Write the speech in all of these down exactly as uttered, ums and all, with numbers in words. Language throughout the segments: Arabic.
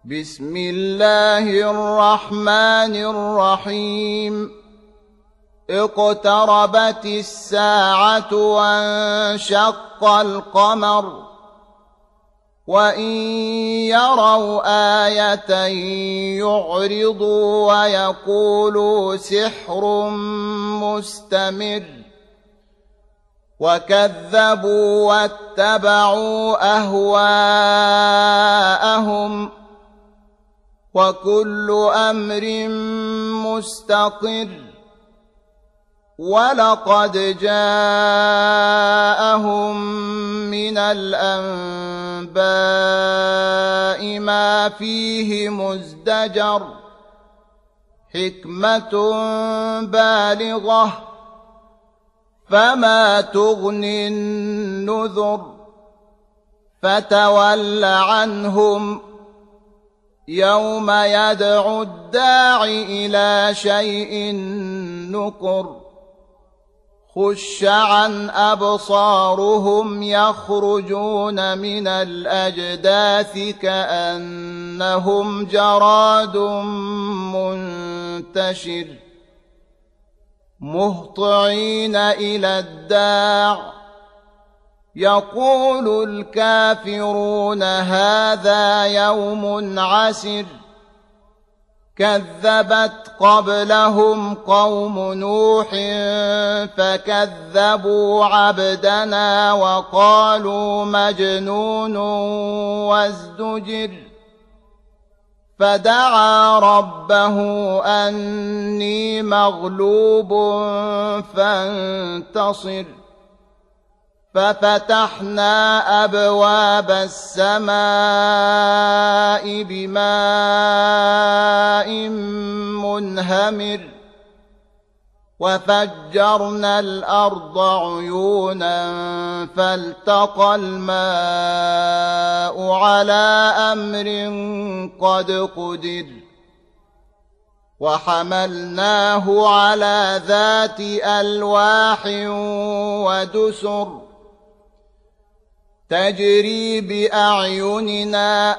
بسم الله الرحمن الرحيم اقتربت الساعة وانشق القمر وإن يروا آية يعرضوا ويقولوا سحر مستمر وكذبوا واتبعوا أهواءهم وكل أمر مستقر ولقد جاءهم من الأنباء ما فيه مزدجر حكمة بالغة فما تغني النذر فتول عنهم يوم يدعو الداع إلى شيء نكر خش عن أبصارهم يخرجون من الأجداث كأنهم جراد منتشر مهطعين إلى الداع يقول الكافرون هذا يوم عسر كذبت قبلهم قوم نوح فكذبوا عبدنا وقالوا مجنون وازدجر فدعا ربه أني مغلوب فانتصر ففتحنا أبواب السماء بماء منهمر وفجرنا الأرض عيونا فالتقى الماء على أمر قد قدر وحملناه على ذات ألواح ودسر تجري بأعيننا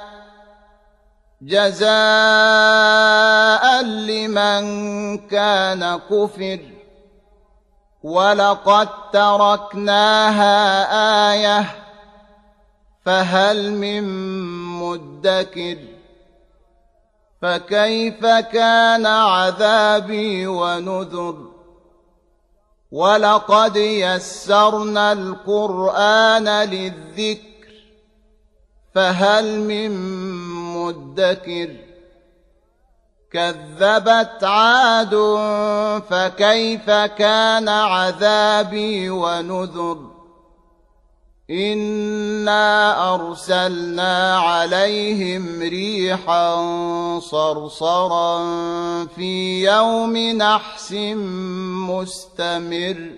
جزاء لمن كان كفر ولقد تركناها آية فهل من مدكر فكيف كان عذابي ونذر ولقد يسرنا القرآن للذكر فهل من مدكر كذبت عاد فكيف كان عذابي ونذر إنا أرسلنا عليهم ريحا صرصرا في يوم نحس مستمر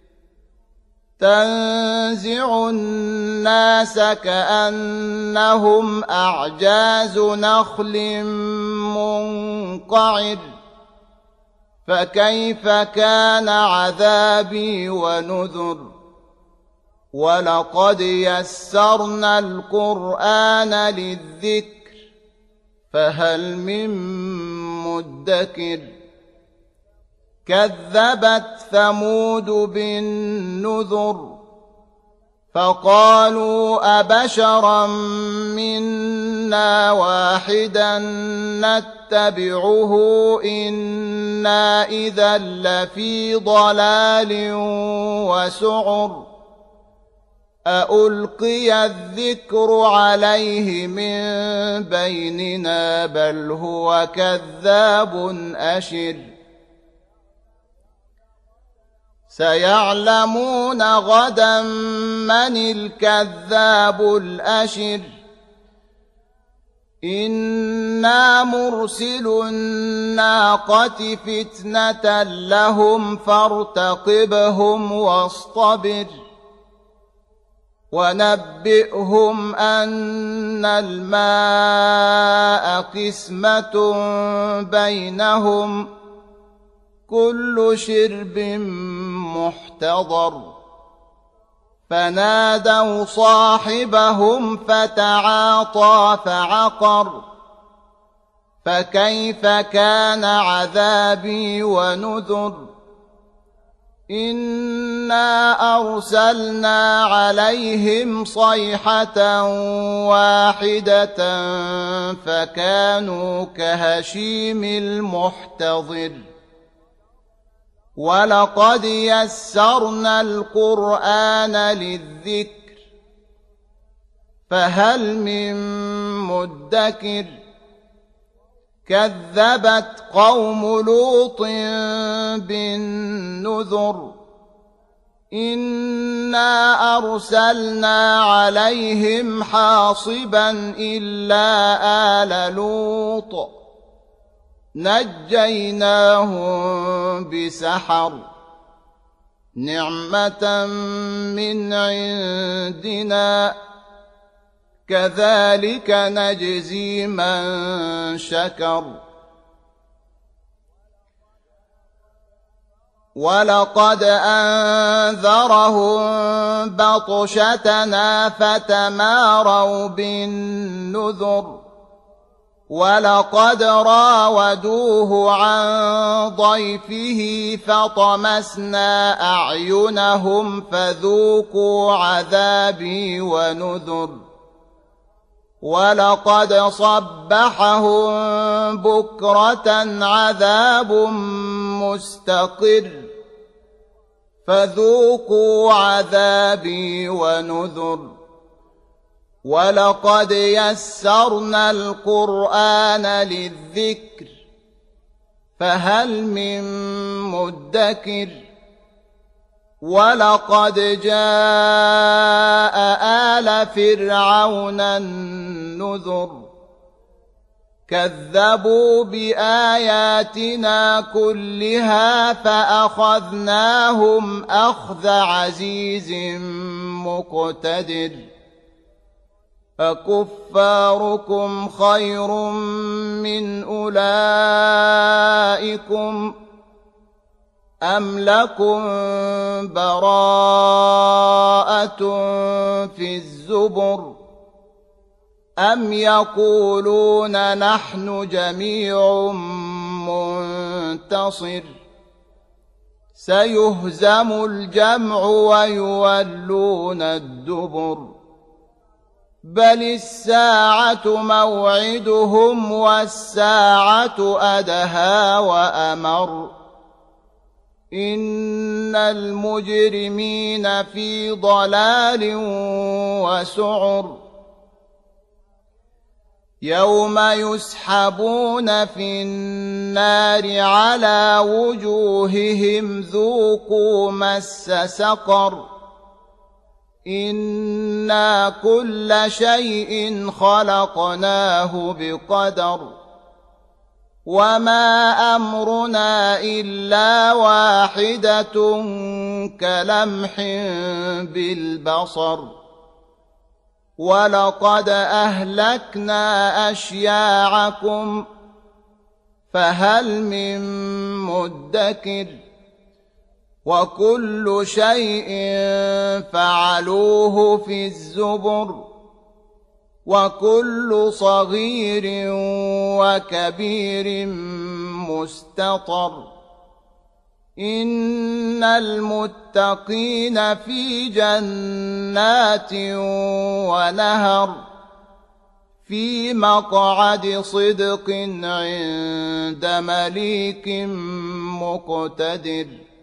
تنزع الناس كأنهم أعجاز نخل منقعر فكيف كان عذابي ونذر ولقد يسرنا القرآن للذكر فهل من مدكر كذبت ثمود بالنذر فقالوا أبشرا منا واحدا نتبعه إنا إذا لفي ضلال وسعر أألقي الذكر عليه من بيننا بل هو كذاب أشر سيعلمون غدا من الكذاب الأشر إنا مرسل الناقة فتنة لهم فارتقبهم واصطبر ونبئهم أن الماء قسمة بينهم كل شرب محتضر فنادوا صاحبهم فتعاطى فعقر فكيف كان عذابي ونذر إنا أرسلنا عليهم صيحة واحدة فكانوا كهشيم المحتضر ولقد يسرنا القرآن للذكر فهل من مدكر كذبت قوم لوط بالنذر إنا أرسلنا عليهم حاصبا إلا آل لوط نجيناهم بسحر نعمة من عندنا كذلك نجزي من شكر ولقد أنذرهم بطشتنا فتماروا بالنذر ولقد راودوه عن ضيفه فطمسنا أعينهم فذوقوا عذابي ونذر ولقد صبحهم بكرة عذاب مستقر فذوقوا عذابي ونذر ولقد يسرنا القرآن للذكر فهل من مدكر ولقد جاء آل فرعون النذر كذبوا بآياتنا كلها فأخذناهم أخذ عزيز مقتدر أكفاركم خير من أولئكم أم لكم براءة في الزبر أم يقولون نحن جميع منتصر سيهزم الجمع ويولون الدبر بل الساعة موعدهم والساعة أدهى وأمر إن المجرمين في ضلال وسعر يوم يسحبون في النار على وجوههم ذوقوا مس سقر إنا كل شيء خلقناه بقدر وما أمرنا إلا واحدة كلمح بالبصر ولقد أهلكنا أشياعكم فهل من مدكر وكل شيء فعلوه في الزبر وكل صغير وكبير مستطر إن المتقين في جنات ونهر في مقعد صدق عند مليك مقتدر